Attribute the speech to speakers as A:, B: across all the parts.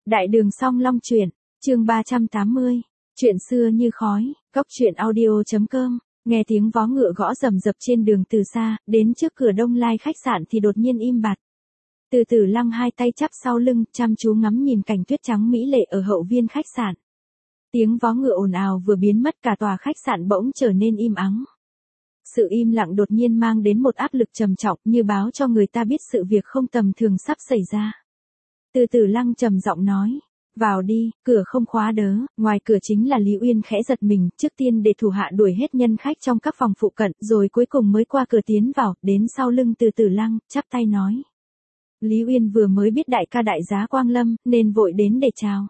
A: Đại đường song long truyện, chương 380, chuyện xưa như khói, cốc truyện audio.com, nghe tiếng vó ngựa gõ rầm rập trên đường từ xa, đến trước cửa Đông Lai khách sạn thì đột nhiên im bặt. Từ Tử Lăng hai tay chắp sau lưng, chăm chú ngắm nhìn cảnh tuyết trắng mỹ lệ ở hậu viên khách sạn. Tiếng vó ngựa ồn ào vừa biến mất, cả tòa khách sạn bỗng trở nên im ắng. Sự im lặng đột nhiên mang đến một áp lực trầm trọng, như báo cho người ta biết sự việc không tầm thường sắp xảy ra. Từ Tử Lăng trầm giọng nói, vào đi, cửa không khóa đớ. Ngoài cửa chính là Lý Uyên khẽ giật mình, trước tiên để thủ hạ đuổi hết nhân khách trong các phòng phụ cận, rồi cuối cùng mới qua cửa tiến vào, đến sau lưng Từ Tử Lăng, chắp tay nói. Lý Uyên vừa mới biết đại ca đại giá quang lâm, nên vội đến để chào.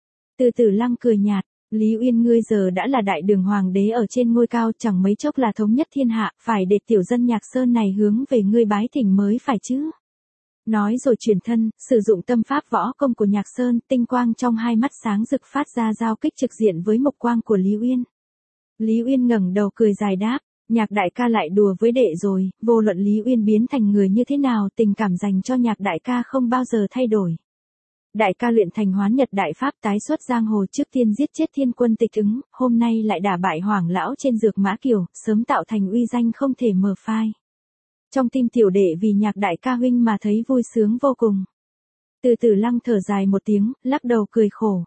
A: Từ Tử Lăng cười nhạt, Lý Uyên, ngươi giờ đã là đại đường hoàng đế ở trên ngôi cao, chẳng mấy chốc là thống nhất thiên hạ, phải để tiểu dân Nhạc Sơn này hướng về ngươi bái thỉnh mới phải chứ. Nói rồi chuyển thân, sử dụng tâm pháp võ công của Nhạc Sơn, tinh quang trong hai mắt sáng rực phát ra giao kích trực diện với mộc quang của Lý Uyên. Lý Uyên ngẩng đầu cười dài đáp, Nhạc đại ca lại đùa với đệ rồi, vô luận Lý Uyên biến thành người như thế nào, tình cảm dành cho Nhạc đại ca không bao giờ thay đổi. Đại ca luyện thành Hoán Nhật đại pháp, tái xuất giang hồ, trước tiên giết chết thiên quân Tịch Ứng, hôm nay lại đả bại Hoàng lão trên Dược Mã Kiều, sớm tạo thành uy danh không thể mờ phai. Trong tim tiểu đệ vì Nhạc đại ca huynh mà thấy vui sướng vô cùng. Từ Tử Lăng thở dài một tiếng, lắc đầu cười khổ.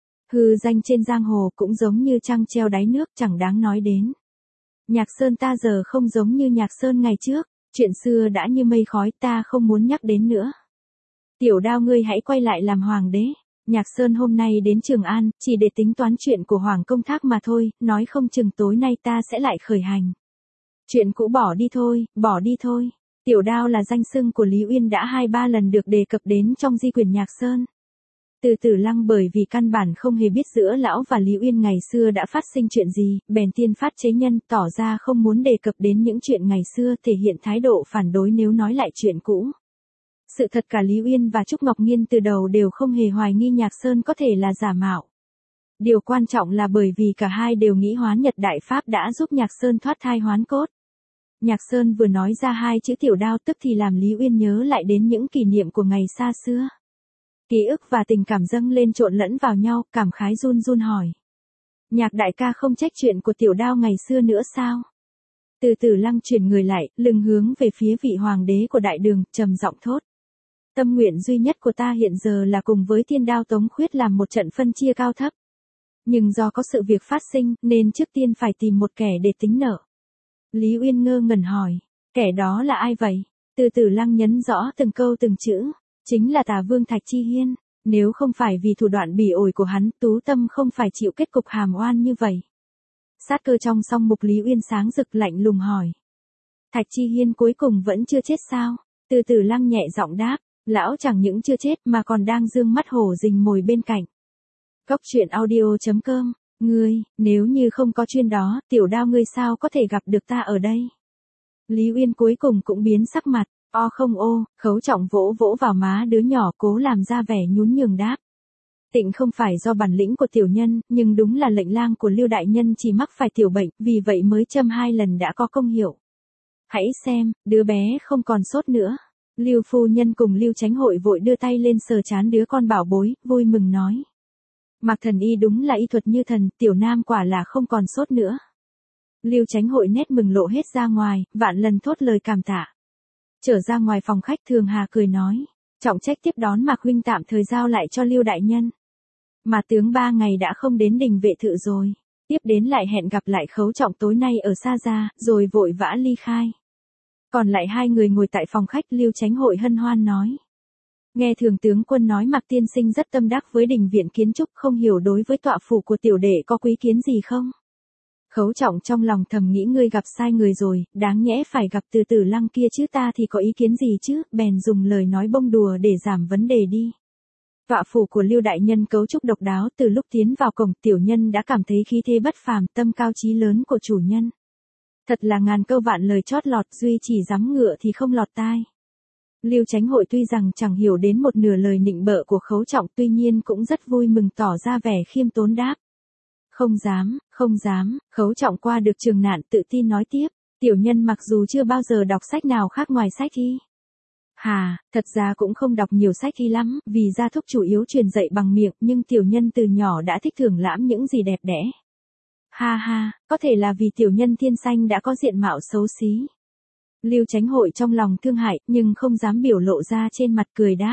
A: Hư danh trên giang hồ cũng giống như trăng treo đáy nước, chẳng đáng nói đến. Nhạc Sơn ta giờ không giống như Nhạc Sơn ngày trước, chuyện xưa đã như mây khói, ta không muốn nhắc đến nữa. Tiểu Đao, ngươi hãy quay lại làm hoàng đế. Nhạc Sơn hôm nay đến Trường An, chỉ để tính toán chuyện của Hoàng Công Thác mà thôi, nói không chừng tối nay ta sẽ lại khởi hành. Chuyện cũ bỏ đi thôi, bỏ đi thôi. Tiểu Đao là danh xưng của Lý Uyên đã 2-3 lần được đề cập đến trong di quyển Nhạc Sơn. Từ Tử Lăng bởi vì căn bản không hề biết giữa lão và Lý Uyên ngày xưa đã phát sinh chuyện gì, bèn tiên phát chế nhân, tỏ ra không muốn đề cập đến những chuyện ngày xưa, thể hiện thái độ phản đối nếu nói lại chuyện cũ. Sự thật cả Lý Uyên và Trúc Ngọc Nhiên từ đầu đều không hề hoài nghi Nhạc Sơn có thể là giả mạo. Điều quan trọng là bởi vì cả hai đều nghĩ Hoán Nhật đại pháp đã giúp Nhạc Sơn thoát thai hoán cốt. Nhạc Sơn vừa nói ra hai chữ Tiểu Đao tức thì làm Lý Uyên nhớ lại đến những kỷ niệm của ngày xa xưa. Ký ức và tình cảm dâng lên trộn lẫn vào nhau, cảm khái run run hỏi. Nhạc đại ca không trách chuyện của Tiểu Đao ngày xưa nữa sao? Từ Tử Lăng chuyển người lại, lưng hướng về phía vị hoàng đế của đại đường, trầm giọng thốt. Tâm nguyện duy nhất của ta hiện giờ là cùng với Thiên Đao Tống Khuyết làm một trận phân chia cao thấp. Nhưng do có sự việc phát sinh, nên trước tiên phải tìm một kẻ để tính nợ. Lý Uyên ngơ ngẩn hỏi, kẻ đó là ai vậy? Từ Tử Lăng nhấn rõ từng câu từng chữ, chính là Tả Vương Thạch Chi Hiên, nếu không phải vì thủ đoạn bỉ ổi của hắn, Tú Tâm không phải chịu kết cục hàm oan như vậy. Sát cơ trong song mục Lý Uyên sáng rực, lạnh lùng hỏi. Thạch Chi Hiên cuối cùng vẫn chưa chết sao? Từ Tử Lăng nhẹ giọng đáp, lão chẳng những chưa chết mà còn đang dương mắt hổ rình mồi bên cạnh. Cốc truyện audio.com, ngươi, nếu như không có chuyên đó, Tiểu Đao ngươi sao có thể gặp được ta ở đây? Lý Uyên cuối cùng cũng biến sắc mặt, o không ô, Khấu Trọng vỗ vỗ vào má đứa nhỏ, cố làm ra vẻ nhún nhường đáp. Tịnh không phải do bản lĩnh của tiểu nhân, nhưng đúng là lệnh lang của Lưu đại nhân chỉ mắc phải tiểu bệnh, vì vậy mới châm 2 lần đã có công hiệu. Hãy xem, đứa bé không còn sốt nữa. Lưu phu nhân cùng Lưu Chánh Hội vội đưa tay lên sờ trán đứa con bảo bối, vui mừng nói. Mạc thần y đúng là y thuật như thần, tiểu nam quả là không còn sốt nữa. Lưu Chánh Hội nét mừng lộ hết ra ngoài, vạn lần thốt lời cảm tạ. Trở ra ngoài phòng khách, Thường Hà cười nói, trọng trách tiếp đón Mạc huynh tạm thời giao lại cho Lưu đại nhân. Mà tướng 3 ngày đã không đến đình vệ thự rồi, tiếp đến lại hẹn gặp lại Khấu Trọng tối nay ở Sa Gia, rồi vội vã ly khai. Còn lại 2 người ngồi tại phòng khách, Lưu Chánh Hội hân hoan nói. Nghe Thường tướng quân nói Mạc tiên sinh rất tâm đắc với đình viện kiến trúc, không hiểu đối với tọa phủ của tiểu đệ có quý kiến gì không? Khấu Trọng trong lòng thầm nghĩ, ngươi gặp sai người rồi, đáng nhẽ phải gặp Từ Tử Lăng kia chứ, ta thì có ý kiến gì chứ, bèn dùng lời nói bông đùa để giảm vấn đề đi. Tọa phủ của Lưu đại nhân cấu trúc độc đáo, từ lúc tiến vào cổng, tiểu nhân đã cảm thấy khí thế bất phàm, tâm cao chí lớn của chủ nhân. Thật là ngàn câu vạn lời chót lọt, duy chỉ dám ngựa thì không lọt tai. Lưu Chánh Hội tuy rằng chẳng hiểu đến một nửa lời nịnh bợ của Khấu Trọng, tuy nhiên cũng rất vui mừng, tỏ ra vẻ khiêm tốn đáp. Không dám, không dám. Khấu Trọng qua được trường nạn, tự tin nói tiếp. Tiểu nhân mặc dù chưa bao giờ đọc sách nào khác ngoài sách y Hà, thật ra cũng không đọc nhiều sách y lắm, vì gia thúc chủ yếu truyền dạy bằng miệng, nhưng tiểu nhân từ nhỏ đã thích thưởng lãm những gì đẹp đẽ. Ha ha, có thể là vì tiểu nhân thiên sanh đã có diện mạo xấu xí. Lưu Chánh Hội trong lòng thương hại, nhưng không dám biểu lộ ra trên mặt, cười đáp.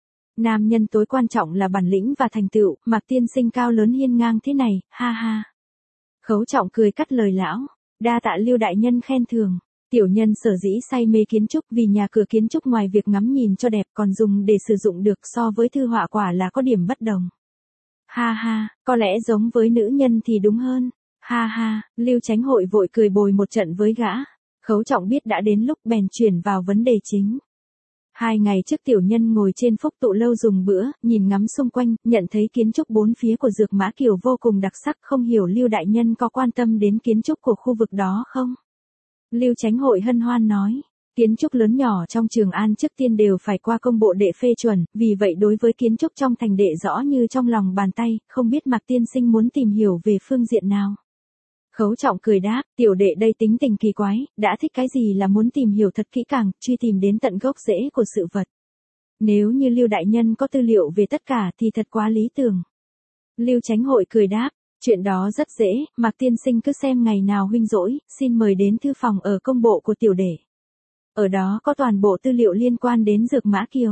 A: Nam nhân tối quan trọng là bản lĩnh và thành tựu, Mạc tiên sinh cao lớn hiên ngang thế này, ha ha. Khấu Trọng cười cắt lời lão, đa tạ Lưu đại nhân khen thường. Tiểu nhân sở dĩ say mê kiến trúc vì nhà cửa kiến trúc ngoài việc ngắm nhìn cho đẹp còn dùng để sử dụng được so với thư họa quả là có điểm bất đồng. Ha ha, có lẽ giống với nữ nhân thì đúng hơn. Ha ha, Lưu Chánh Hội vội cười bồi một trận với gã. Khấu Trọng biết đã đến lúc bèn chuyển vào vấn đề chính. 2 ngày trước tiểu nhân ngồi trên phúc tụ lâu dùng bữa, nhìn ngắm xung quanh, nhận thấy kiến trúc bốn phía của Dược Mã Kiều vô cùng đặc sắc, không hiểu Lưu đại nhân có quan tâm đến kiến trúc của khu vực đó không? Lưu Chánh Hội hân hoan nói, kiến trúc lớn nhỏ trong Trường An trước tiên đều phải qua công bộ đệ phê chuẩn, vì vậy đối với kiến trúc trong thành đệ rõ như trong lòng bàn tay, không biết Mạc tiên sinh muốn tìm hiểu về phương diện nào. Khấu Trọng cười đáp, tiểu đệ đây tính tình kỳ quái, đã thích cái gì là muốn tìm hiểu thật kỹ càng, truy tìm đến tận gốc rễ của sự vật. Nếu như Lưu đại nhân có tư liệu về tất cả thì thật quá lý tưởng. Lưu Chánh Hội cười đáp, chuyện đó rất dễ, Mạc tiên sinh cứ xem ngày nào huynh rỗi, xin mời đến thư phòng ở công bộ của tiểu đệ. Ở đó có toàn bộ tư liệu liên quan đến Dược Mã Kiều.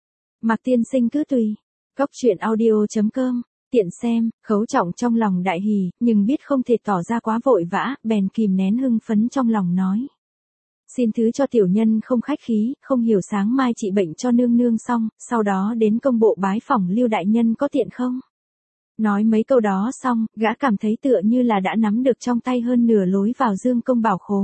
A: Mạc tiên sinh cứ tùy. Cốc truyện audio.com, tiện xem. Khấu Trọng trong lòng đại hỉ, nhưng biết không thể tỏ ra quá vội vã, bèn kìm nén hưng phấn trong lòng nói. Xin thứ cho tiểu nhân không khách khí, không hiểu sáng mai trị bệnh cho nương nương xong, sau đó đến công bộ bái phỏng Lưu đại nhân có tiện không? Nói mấy câu đó xong, gã cảm thấy tựa như là đã nắm được trong tay hơn nửa lối vào Dương Công Bảo Khố.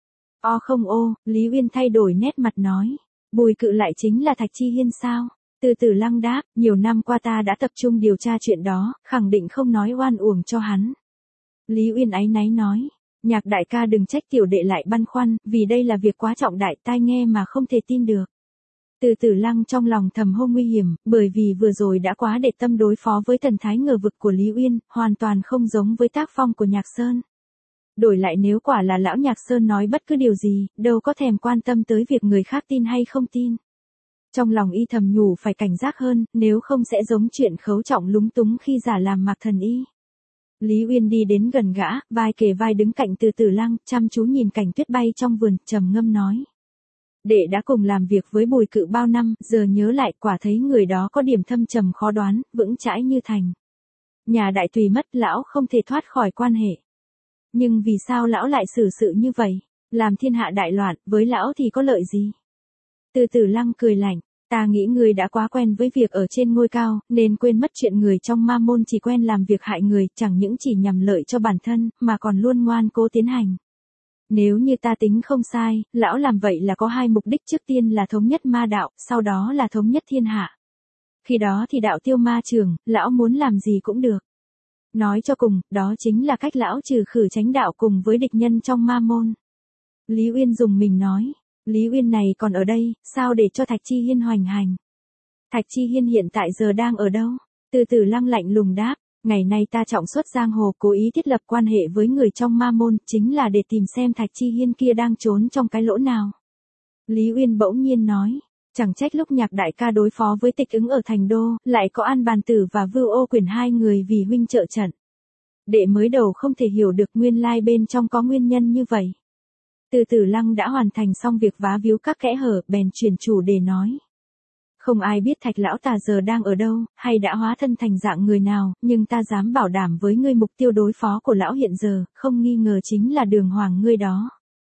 A: O không ô, Lý Uyên thay đổi nét mặt nói. Bùi Cự lại chính là Thạch Chi Hiên sao? Từ Từ Lăng đáp, nhiều năm qua ta đã tập trung điều tra chuyện đó, khẳng định không nói oan uổng cho hắn. Lý Uyên áy náy nói, Nhạc đại ca đừng trách tiểu đệ lại băn khoăn, vì đây là việc quá trọng đại, tai nghe mà không thể tin được. Từ Từ Lăng trong lòng thầm hô nguy hiểm, bởi vì vừa rồi đã quá để tâm đối phó với thần thái ngờ vực của Lý Uyên, hoàn toàn không giống với tác phong của Nhạc Sơn. Đổi lại nếu quả là lão Nhạc Sơn nói bất cứ điều gì, đâu có thèm quan tâm tới việc người khác tin hay không tin. Trong lòng y thầm nhủ phải cảnh giác hơn, nếu không sẽ giống chuyện Khấu Trọng lúng túng khi giả làm Mạc Thần Y. Lý Uyên đi đến gần gã, vai kề vai đứng cạnh Từ Từ Lăng, chăm chú nhìn cảnh tuyết bay trong vườn, trầm ngâm nói. Đệ đã cùng làm việc với Bùi Cự bao năm, giờ nhớ lại quả thấy người đó có điểm thâm trầm khó đoán, vững chãi như thành. Nhà đại tùy mất, lão không thể thoát khỏi quan hệ. Nhưng vì sao lão lại xử sự như vậy? Làm thiên hạ đại loạn, với lão thì có lợi gì? Từ Từ Lăng cười lạnh, ta nghĩ người đã quá quen với việc ở trên ngôi cao, nên quên mất chuyện người trong ma môn chỉ quen làm việc hại người, chẳng những chỉ nhằm lợi cho bản thân, mà còn luôn ngoan cố tiến hành. Nếu như ta tính không sai, lão làm vậy là có 2 mục đích, trước tiên là thống nhất ma đạo, sau đó là thống nhất thiên hạ. Khi đó thì đạo tiêu ma trường, lão muốn làm gì cũng được. Nói cho cùng, đó chính là cách lão trừ khử chánh đạo cùng với địch nhân trong ma môn. Lý Uyên dùng mình nói, Lý Uyên này còn ở đây, sao để cho Thạch Chi Hiên hoành hành? Thạch Chi Hiên hiện tại giờ đang ở đâu? Từ Từ Lăng lạnh lùng đáp, ngày nay ta trọng xuất giang hồ, cố ý thiết lập quan hệ với người trong ma môn, chính là để tìm xem Thạch Chi Hiên kia đang trốn trong cái lỗ nào. Lý Uyên bỗng nhiên nói, chẳng trách lúc Nhạc đại ca đối phó với Tịch Ứng ở thành đô, lại có An Bàn Tử và Vưu Ô Quyền 2 người vì huynh trợ trận. Đệ mới đầu không thể hiểu được nguyên lai bên trong có nguyên nhân như vậy. Từ Từ Lăng đã hoàn thành xong việc vá víu các kẽ hở, bèn chuyển chủ đề nói. Không ai biết Thạch lão ta giờ đang ở đâu, hay đã hóa thân thành dạng người nào, nhưng ta dám bảo đảm với ngươi mục tiêu đối phó của lão hiện giờ, không nghi ngờ chính là Đường Hoàng ngươi đó.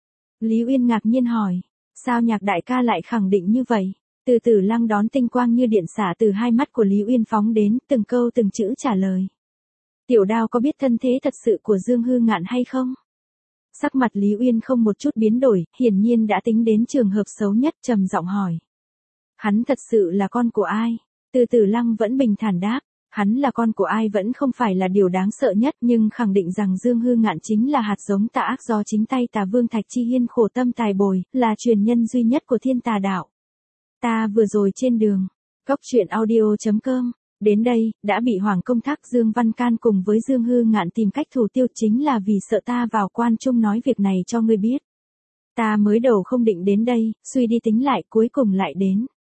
A: Lý Uyên ngạc nhiên hỏi, sao Nhạc đại ca lại khẳng định như vậy? Từ Từ Lăng đón tinh quang như điện xả từ hai mắt của Lý Uyên phóng đến, từng câu từng chữ trả lời. Tiểu Đao có biết thân thế thật sự của Dương Hư Ngạn hay không? Sắc mặt Lý Uyên không một chút biến đổi, hiển nhiên đã tính đến trường hợp xấu nhất, trầm giọng hỏi. Hắn thật sự là con của ai? Từ Từ Lăng vẫn bình thản đáp, hắn là con của ai vẫn không phải là điều đáng sợ nhất, nhưng khẳng định rằng Dương Hư Ngạn chính là hạt giống tà ác do chính tay Tà Vương Thạch Chi Hiên khổ tâm tài bồi, là truyền nhân duy nhất của Thiên Tà đạo. Ta vừa rồi trên đường, cốc truyện audio.com, đến đây, đã bị Hoàng Công Thác Dương Văn Can cùng với Dương Hư Ngạn tìm cách thủ tiêu, chính là vì sợ ta vào quan trung nói việc này cho ngươi biết. Ta mới đầu không định đến đây, suy đi tính lại cuối cùng lại đến.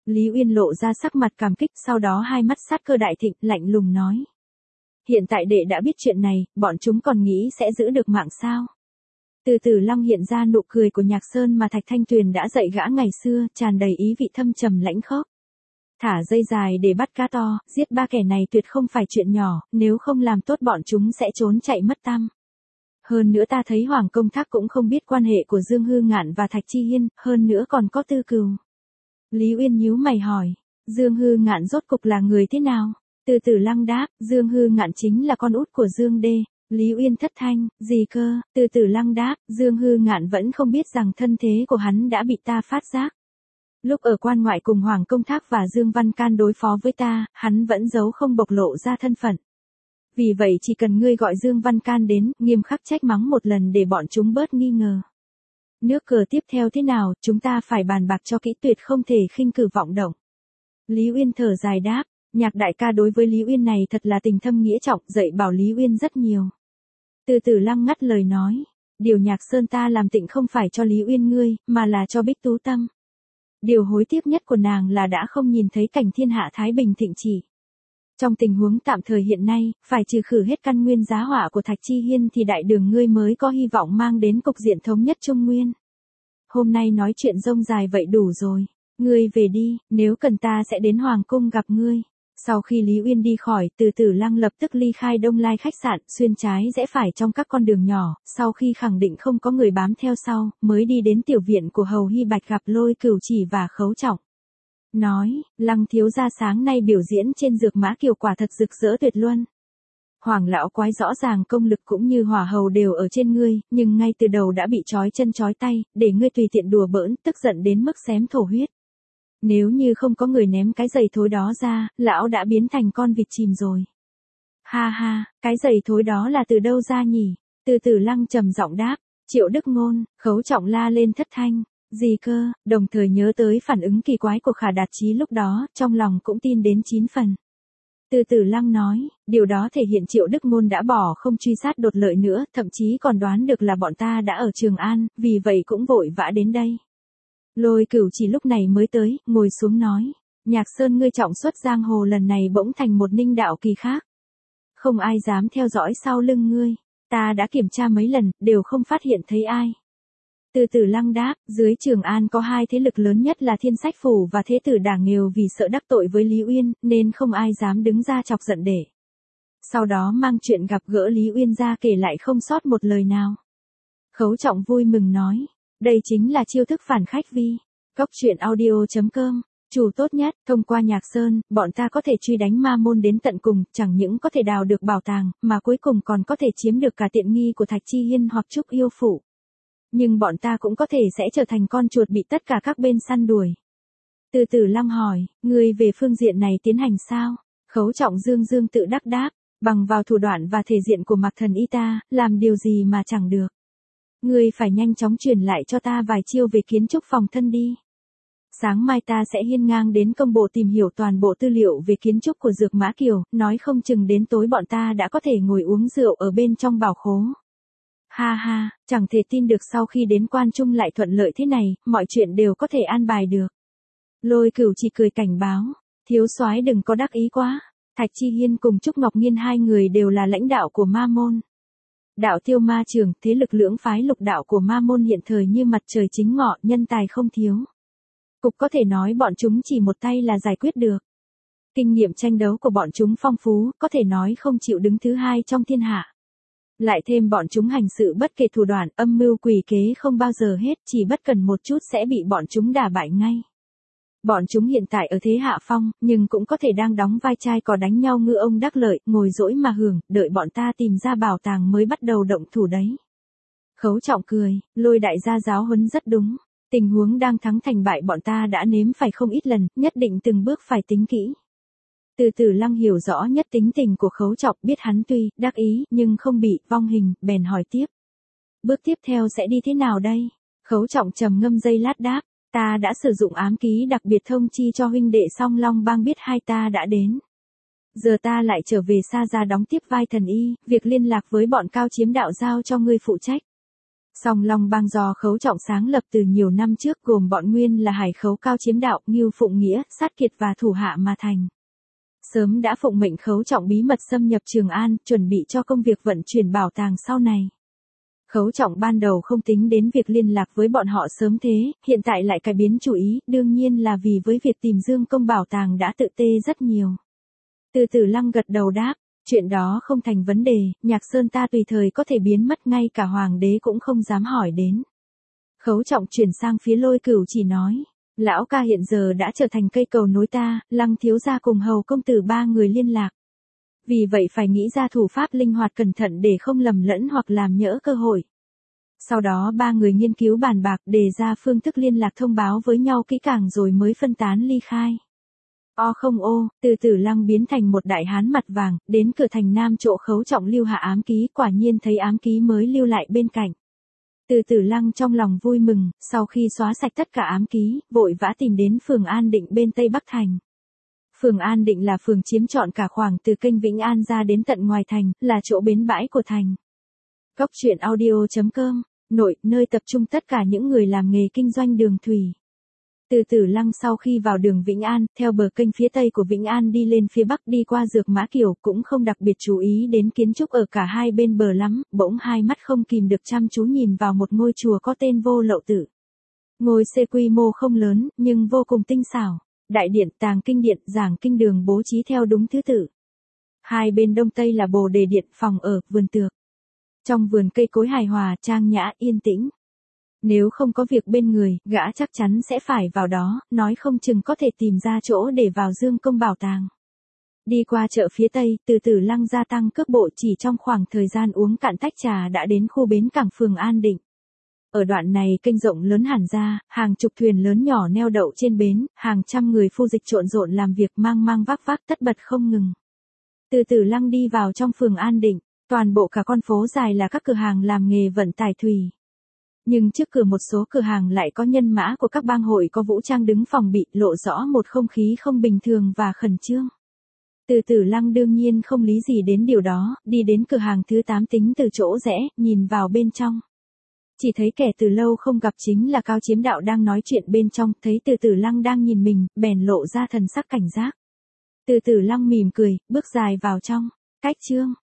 A: Lý Uyên lộ ra sắc mặt cảm kích, sau đó hai mắt sát cơ đại thịnh, lạnh lùng nói. Hiện tại đệ đã biết chuyện này, bọn chúng còn nghĩ sẽ giữ được mạng sao? Từ Tử Lăng hiện ra nụ cười của Nhạc Sơn mà Thạch Thanh Tuyền đã dạy gã ngày xưa, tràn đầy ý vị thâm trầm lãnh khốc. Thả dây dài để bắt cá to, giết ba kẻ này tuyệt không phải chuyện nhỏ, nếu không làm tốt bọn chúng sẽ trốn chạy mất tăm. Hơn nữa ta thấy Hoàng Công Thác cũng không biết quan hệ của Dương Hư Ngạn và Thạch Chi Hiên, hơn nữa còn có tư cừu. Lý Uyên nhíu mày hỏi, Dương Hư Ngạn rốt cục là người thế nào? Từ Tử Lăng đáp, Dương Hư Ngạn chính là con út của Dương Đê. Lý Uyên thất thanh, gì cơ? Từ Tử Lăng đáp, Dương Hư Ngạn vẫn không biết rằng thân thế của hắn đã bị ta phát giác. Lúc ở quan ngoại cùng Hoàng Công Thác và Dương Văn Can đối phó với ta, hắn vẫn giấu không bộc lộ ra thân phận. Vì vậy chỉ cần ngươi gọi Dương Văn Can đến, nghiêm khắc trách mắng một lần để bọn chúng bớt nghi ngờ. Nước cờ tiếp theo thế nào, chúng ta phải bàn bạc cho kỹ, tuyệt không thể khinh cử vọng động. Lý Uyên thở dài đáp, Nhạc đại ca đối với Lý Uyên này thật là tình thâm nghĩa trọng, dạy bảo Lý Uyên rất nhiều. Từ Tử Lăng ngắt lời nói, điều Nhạc Sơn ta làm tịnh không phải cho Lý Uyên ngươi, mà là cho Bích Tú Tâm. Điều hối tiếc nhất của nàng là đã không nhìn thấy cảnh thiên hạ thái bình thịnh trị. Trong tình huống tạm thời hiện nay, phải trừ khử hết căn nguyên giá họa của Thạch Chi Hiên thì đại đường ngươi mới có hy vọng mang đến cục diện thống nhất Trung Nguyên. Hôm nay nói chuyện rông dài vậy đủ rồi, ngươi về đi, nếu cần ta sẽ đến Hoàng Cung gặp ngươi. Sau khi Lý Uyên đi khỏi, Từ Tử Lăng lập tức ly khai Đông Lai khách sạn, xuyên trái rẽ phải trong các con đường nhỏ, sau khi khẳng định không có người bám theo sau, mới đi đến tiểu viện của Hầu Hy Bạch gặp Lôi Cửu Chỉ và Khấu Trọng. Nói, Lăng thiếu gia sáng nay biểu diễn trên Dược Mã Kiều quả thật rực rỡ tuyệt luân. Hoàng lão quái rõ ràng công lực cũng như hỏa hầu đều ở trên ngươi, nhưng ngay từ đầu đã bị trói chân trói tay, để ngươi tùy tiện đùa bỡn, tức giận đến mức xém thổ huyết. Nếu như không có người ném cái giày thối đó ra, lão đã biến thành con vịt chìm rồi. Ha ha, cái giày thối đó là từ đâu ra nhỉ? Từ Tử Lăng trầm giọng đáp, Triệu Đức Ngôn. Khấu Trọng la lên thất thanh, gì cơ, đồng thời nhớ tới phản ứng kỳ quái của Khả Đạt Chí lúc đó, trong lòng cũng tin đến 9 phần. Từ Tử Lăng nói, điều đó thể hiện Triệu Đức Ngôn đã bỏ không truy sát đột lợi nữa, thậm chí còn đoán được là bọn ta đã ở Trường An, vì vậy cũng vội vã đến đây. Lôi Cửu Chỉ lúc này mới tới, ngồi xuống nói, Nhạc Sơn ngươi trọng xuất giang hồ lần này bỗng thành một ninh đạo kỳ khác. Không ai dám theo dõi sau lưng ngươi, ta đã kiểm tra mấy lần, đều không phát hiện thấy ai. Từ Tử Lăng đáp, dưới Trường An có hai thế lực lớn nhất là Thiên Sách Phủ và Thế Tử Đảng Nghèo, vì sợ đắc tội với Lý Uyên, nên không ai dám đứng ra chọc giận để. Sau đó mang chuyện gặp gỡ Lý Uyên ra kể lại không sót một lời nào. Khấu Trọng vui mừng nói, đây chính là chiêu thức phản khách vi. Cóc truyện audio.com, chủ tốt nhất, thông qua Nhạc Sơn, bọn ta có thể truy đánh ma môn đến tận cùng, chẳng những có thể đào được bảo tàng, mà cuối cùng còn có thể chiếm được cả tiện nghi của Thạch Chi Hiên hoặc Trúc Yêu Phụ. Nhưng bọn ta cũng có thể sẽ trở thành con chuột bị tất cả các bên săn đuổi. Từ Tử Lăng hỏi, người về phương diện này tiến hành sao? Khấu Trọng dương dương tự đắc đáp, bằng vào thủ đoạn và thể diện của Mạc Thần Y ta, làm điều gì mà chẳng được. Ngươi phải nhanh chóng truyền lại cho ta vài chiêu về kiến trúc phòng thân đi. Sáng mai ta sẽ hiên ngang đến công bộ tìm hiểu toàn bộ tư liệu về kiến trúc của Dược Mã Kiều, nói không chừng đến tối bọn ta đã có thể ngồi uống rượu ở bên trong bảo khố. Ha ha, chẳng thể tin được sau khi đến Quan Trung lại thuận lợi thế này, mọi chuyện đều có thể an bài được. Lôi Cửu chỉ cười cảnh báo, thiếu soái đừng có đắc ý quá. Thạch Chi Hiên cùng Trúc Ngọc Nhiên hai người đều là lãnh đạo của ma môn. Đạo Tiêu Ma Trường, thế lực lưỡng phái lục đạo của ma môn hiện thời như mặt trời chính ngọ, nhân tài không thiếu. Cục có thể nói bọn chúng chỉ một tay là giải quyết được. Kinh nghiệm tranh đấu của bọn chúng phong phú, có thể nói không chịu đứng thứ hai trong thiên hạ. Lại thêm bọn chúng hành sự bất kể thủ đoạn, âm mưu quỷ kế không bao giờ hết, chỉ bất cần một chút sẽ bị bọn chúng đả bại ngay. Bọn chúng hiện tại ở thế hạ phong, nhưng cũng có thể đang đóng vai trai có đánh nhau ngư ông đắc lợi, ngồi dỗi mà hưởng, đợi bọn ta tìm ra bảo tàng mới bắt đầu động thủ đấy. Khấu Trọng cười, Lôi đại gia giáo huấn rất đúng. Tình huống đang thắng thành bại bọn ta đã nếm phải không ít lần, nhất định từng bước phải tính kỹ. Từ Tử Lăng hiểu rõ nhất tính tình của Khấu Trọng, biết hắn tuy đắc ý nhưng không bị vong hình, bèn hỏi tiếp. Bước tiếp theo sẽ đi thế nào đây? Khấu Trọng trầm ngâm giây lát đáp, ta đã sử dụng ám ký đặc biệt thông chi cho huynh đệ Song Long Bang biết hai ta đã đến. Giờ ta lại trở về Sa Gia đóng tiếp vai thần y, việc liên lạc với bọn Cao Chiếm Đạo giao cho ngươi phụ trách. Song Long Bang do Khấu Trọng sáng lập từ nhiều năm trước, gồm bọn nguyên là Hải Khấu Cao Chiếm Đạo, Ngưu Phụng Nghĩa, Sát Kiệt và thủ hạ mà thành. Sớm đã phụng mệnh Khấu Trọng bí mật xâm nhập Trường An, chuẩn bị cho công việc vận chuyển bảo tàng sau này. Khấu Trọng ban đầu không tính đến việc liên lạc với bọn họ sớm thế, hiện tại lại cải biến chủ ý, đương nhiên là vì với việc tìm Dương công bảo tàng đã tự tê rất nhiều. Từ Tử Lăng gật đầu đáp, chuyện đó không thành vấn đề, Nhạc Sơn ta tùy thời có thể biến mất, ngay cả hoàng đế cũng không dám hỏi đến. Khấu Trọng chuyển sang phía Lôi Cửu chỉ nói, lão ca hiện giờ đã trở thành cây cầu nối ta, Lăng thiếu gia cùng hầu công tử ba người liên lạc. Vì vậy phải nghĩ ra thủ pháp linh hoạt cẩn thận để không lầm lẫn hoặc làm nhỡ cơ hội. Sau đó ba người nghiên cứu bàn bạc, đề ra phương thức liên lạc, thông báo với nhau kỹ càng rồi mới phân tán ly khai. Từ Tử Lăng biến thành một đại hán mặt vàng, đến cửa thành Nam chỗ Khấu Trọng lưu hạ ám ký, quả nhiên thấy ám ký mới lưu lại bên cạnh. Từ Tử Lăng trong lòng vui mừng, sau khi xóa sạch tất cả ám ký, vội vã tìm đến phường An Định bên Tây Bắc thành. Phường An Định là phường chiếm trọn cả khoảng từ kênh Vĩnh An ra đến tận ngoài thành, là chỗ bến bãi của thành. Cóc truyện audio.com, nội, nơi tập trung tất cả những người làm nghề kinh doanh đường thủy. Từ Tử Lăng sau khi vào đường Vĩnh An, theo bờ kênh phía tây của Vĩnh An đi lên phía bắc, đi qua Dược Mã Kiều, cũng không đặc biệt chú ý đến kiến trúc ở cả hai bên bờ lắm, bỗng hai mắt không kìm được chăm chú nhìn vào một ngôi chùa có tên Vô Lậu Tự. Ngôi xây quy mô không lớn, nhưng vô cùng tinh xảo. Đại điện, tàng kinh điện, giảng kinh đường bố trí theo đúng thứ tự. Hai bên đông tây là bồ đề điện, phòng ở, vườn tược. Trong vườn cây cối hài hòa, trang nhã, yên tĩnh. Nếu không có việc bên người, gã chắc chắn sẽ phải vào đó, nói không chừng có thể tìm ra chỗ để vào Dương công bảo tàng. Đi qua chợ phía tây, Từ Tử Lăng gia tăng cước bộ, chỉ trong khoảng thời gian uống cạn tách trà đã đến khu bến cảng phường An Định. Ở đoạn này kênh rộng lớn hẳn ra, hàng chục thuyền lớn nhỏ neo đậu trên bến, hàng trăm người phu dịch trộn rộn làm việc, mang mang vác vác tất bật không ngừng. Từ Tử Lăng đi vào trong phường An Định, toàn bộ cả con phố dài là các cửa hàng làm nghề vận tải thủy. Nhưng trước cửa một số cửa hàng lại có nhân mã của các bang hội có vũ trang đứng phòng bị, lộ rõ một không khí không bình thường và khẩn trương. Từ Tử Lăng đương nhiên không lý gì đến điều đó, đi đến cửa hàng thứ 8 tính từ chỗ rẽ, nhìn vào bên trong. Chỉ thấy kẻ từ lâu không gặp chính là Cao Chiếm Đạo đang nói chuyện bên trong, thấy Từ Tử Lăng đang nhìn mình, bèn lộ ra thần sắc cảnh giác. Từ Tử Lăng mỉm cười, bước dài vào trong. Cách chương